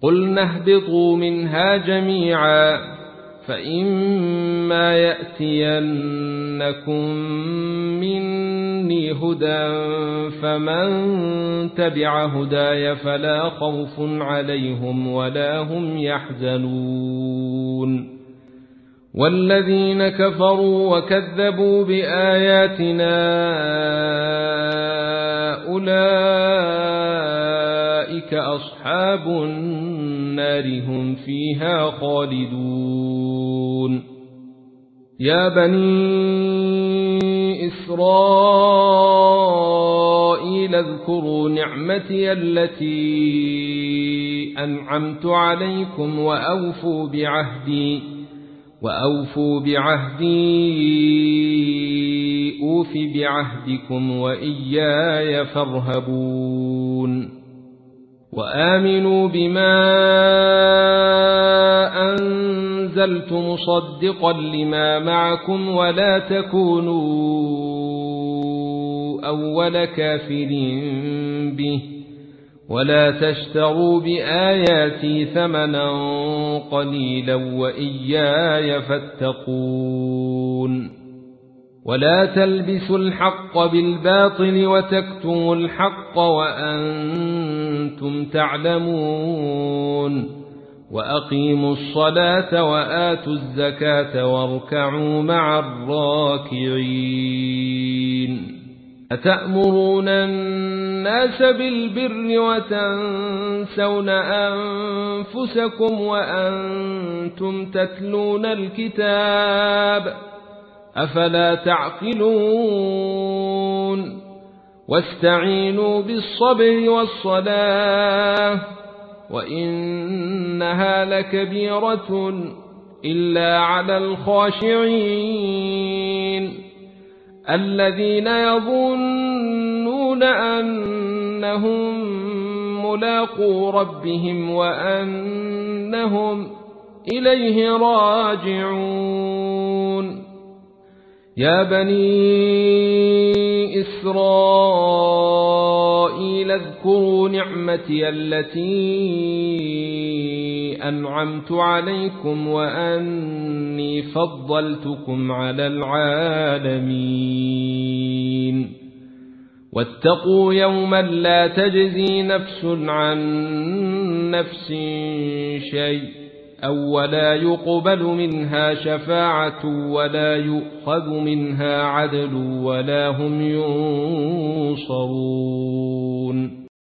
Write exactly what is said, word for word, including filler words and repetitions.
قلنا اهبطوا منها جميعا فإما يأتينكم مني هدى فمن تبع هداي فلا خوف عليهم ولا هم يحزنون والذين كفروا وكذبوا بآياتنا أولئك أصحاب النار هم فيها خالدون يا بني إسرائيل اذكروا نعمتي التي أنعمت عليكم وأوفوا بعهدي وأوفوا بعهدي أوف بعهدكم وإياي فارهبون وآمنوا بما أنزلت مصدقا لما معكم ولا تكونوا أول كافر به ولا تشتروا بآياتي ثمنا قليلا وإياي فاتقون ولا تلبسوا الحق بالباطل وتكتموا الحق وأنتم تعلمون وأقيموا الصلاة وآتوا الزكاة واركعوا مع الراكعين أتأمرون الناس بالبر وتنسون أنفسكم وأنتم تتلون الكتاب أفلا تعقلون واستعينوا بالصبر والصلاة وإنها لكبيرة إلا على الخاشعين الذين يظنون أنهم ملاقو ربهم وأنهم إليه راجعون يا بني إسرائيل اذكروا نعمتي التي أنعمت عليكم وأني فضلتكم على العالمين واتقوا يوما لا تجزي نفس عن نفس شيء أو ولا يقبل منها شفاعة ولا يؤخذ منها عدل ولا هم ينصرون